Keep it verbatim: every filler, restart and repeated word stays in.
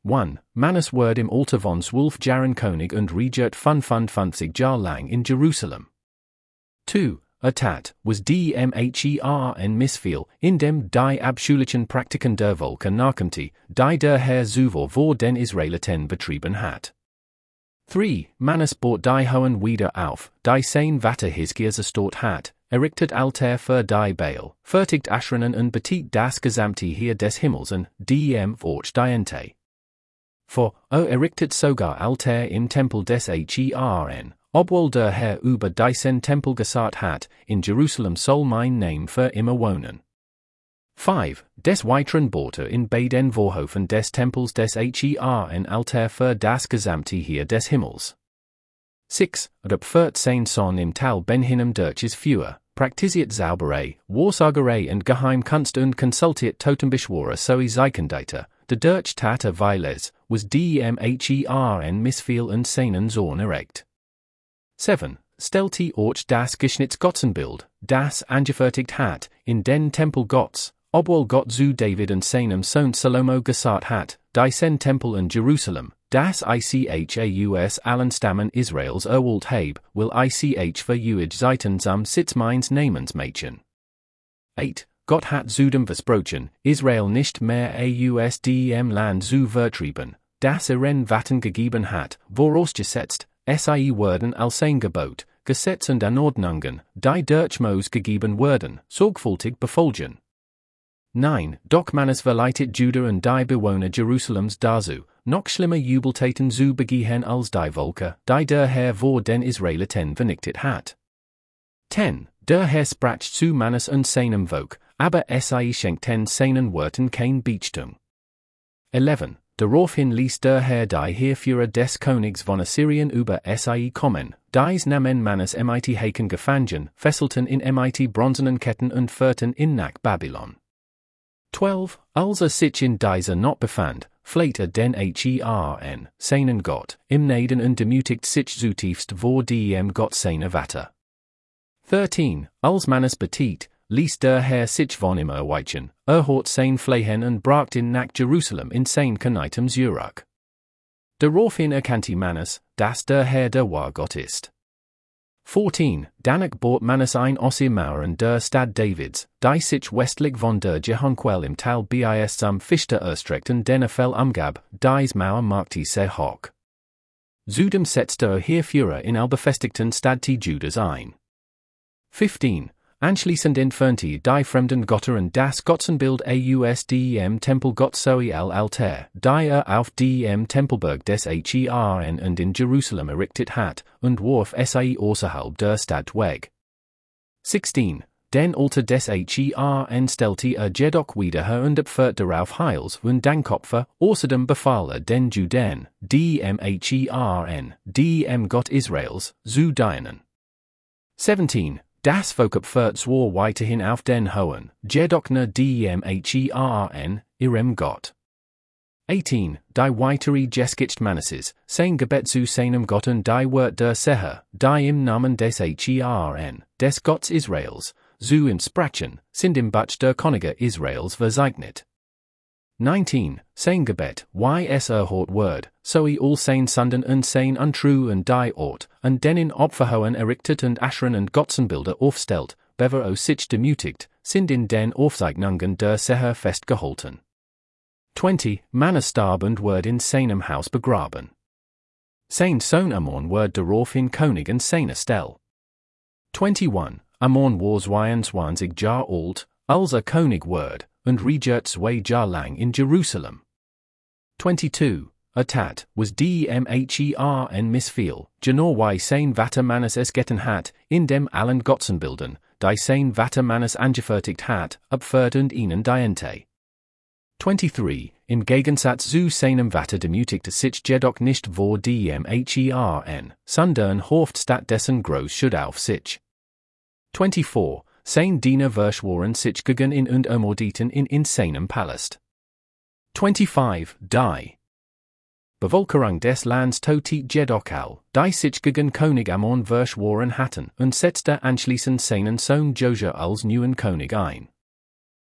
one. Manus Word im Alter von zwölf Jahren König und Regiert fünfundzwanzig Jahre lang in Jerusalem. two. A Tat was dem Herrn Missfiel, in dem die abschulischen Praktiken der Volker nachkommt, die der Herr zuvor vor den Israeliten betrieben hat. three. Manus bought die Hohen wieder auf, die sein Vater Hiskias erstört hat, errichtet Alter für die Baal, fertigt Ashernen und betit das gesamte Heer des Himmels und dem Wort diente. four. O errichtet sogar Alter im Tempel des Herrn, obwohl der Herr über diesen Tempel gesagt hat, in Jerusalem soll mein Name für immer wohnen. five. Des Weiteren baute in beiden Vorhofen des Tempels des Herrn Alter für das gesamte Heer des Himmels. six. Erpfert sein Sohn im Tal Ben Hinnom Durches Führer, praktisiert Zauberei, Wahrsagerei und Geheimkunst und konsultiert Totenbeschworer sowie Zeichendeiter, der Durch Tat weil es, was dem Herrn Missfiel und seinen Sohn erregt. seven. Stellte Ort das Geschnitz Götzenbild, das angefertigt hat, in den Tempel Gottes, obwohl Gott zu David und seinem Sohn Salomo gesagt hat, diesen Tempel in Jerusalem, das ich allen Stammen Israels erwählt habe, will ich verjuid seitens am Sitz meines Namens machen. eight. Gott hat zudem versprochen, Israel nicht mehr aus dem Land zu vertrieben, das ihren Vaten gegeben hat, vorausgesetzt, sei werden als ein Gebot, Gesetz und Anordnungen, die durch Mose gegeben werden, sorgfältig befolgen. nine. Doch Manus verleitet Juda und die Bewohner Jerusalems dazu, noch schlimmer Jubeltaten zu begehen als die Volker, die der Herr vor den Israeliten vernichtet hat. ten. Der Herr sprach zu Manus und seinem Volk, aber sei schenkten seinen Worten kein Beachtung. eleven. Daraufhin ließ der Herr die Heerführer des Königs von Assyrien über sei kommen, dies nahmen Manus mit Haken gefangen, fesselten in mit bronzenen Ketten und führten in nach Babylon. twelve. Als er sich in dieser Not befand, fleht er den Herrn, seinen Gott, im Naden und demütigt sich zutiefst vor dem Gott seiner Vater. thirteen. Als Manus betit, ließ der Herr sich von ihm erweichen, erhort sein Flehen und bracht ihn nach Jerusalem in sein Kanitem zurück. Daraufhin erkannte Manus, dass der Herr der wahr Gott ist. fourteen. Danach bot Manus ein aus im Mauern der Stadt Davids, die sich westlich von der Jehonquel im Tal bis zum Fichte erstreckt und den Fell umgab, dies Mauer machte sehr hoch. Zudem setzte er Heerführer in all befestigten Städte Judas ein. fifteen. Anschließend entfernte die fremden Götter und das Götzenbild aus dem Tempel Gott sowie al Altar, die er auf dem Tempelberg des Herrn und in Jerusalem errichtet hat, und warf sei außerhalb der Stadt weg. sixteen. Den Altar des Herrn stellte er jedoch wieder her und opfert darauf Heils- und Dankopfer, außerdem befahl er den Juden, dem Herrn, dem Gott Israels, zu dienen. seventeen. Das Volk opfert zwar weiterhin auf den Hohen, jedoch nur dem Herrn, ihrem Gott. eighteen. Die weitere Geschichte Manusses, sein Gebet zu seinem Gott und die Wort der Seher, die im Namen des Herrn, des Gotts Israels, zu ihm sprachen, sind im Buch der Könige Israels verzeichnet. nineteen. Sein Gebet, wie es erhört wird, sowie all sein Sünden und sein Untrue und die Ort, und den in Opferhohen errichtet und Aschern und Götzenbilder aufstellt, bever o sich demütigt, sind in den Aufzeichnungen der Seher festgehalten. twenty. Manus starb und wird in seinem Haus begraben. Sein Sohn Amon wird daraufhin König in seiner Stelle. twenty-one. Amon war zweiundzwanzig Jahre alt, als er König wird, und regiert zwei Jahre lang in Jerusalem. twenty-two. A Tat was dem Herrn Missfiel, genau wie sein Vater Manus es getan hat, in dem allen Götzenbildern, die sein Vater Manus angefertigt hat, opfert und ihnen diente. twenty-three. Im Gegensatz zu seinem Vater demütigte sich jedoch nicht vor dem Herrn, sondern hoffte stattdessen groß auf sich. twenty-four. Sein Diener verschworen sich gegen ihn und ermordeten ihn in seinem Palast. twenty-five. Die Bevölkerung des Landes totet jedoch all, die sich gegen König Amon verschworen hatten, und setzte anschließend seinen Sohn Josia als neuen König ein.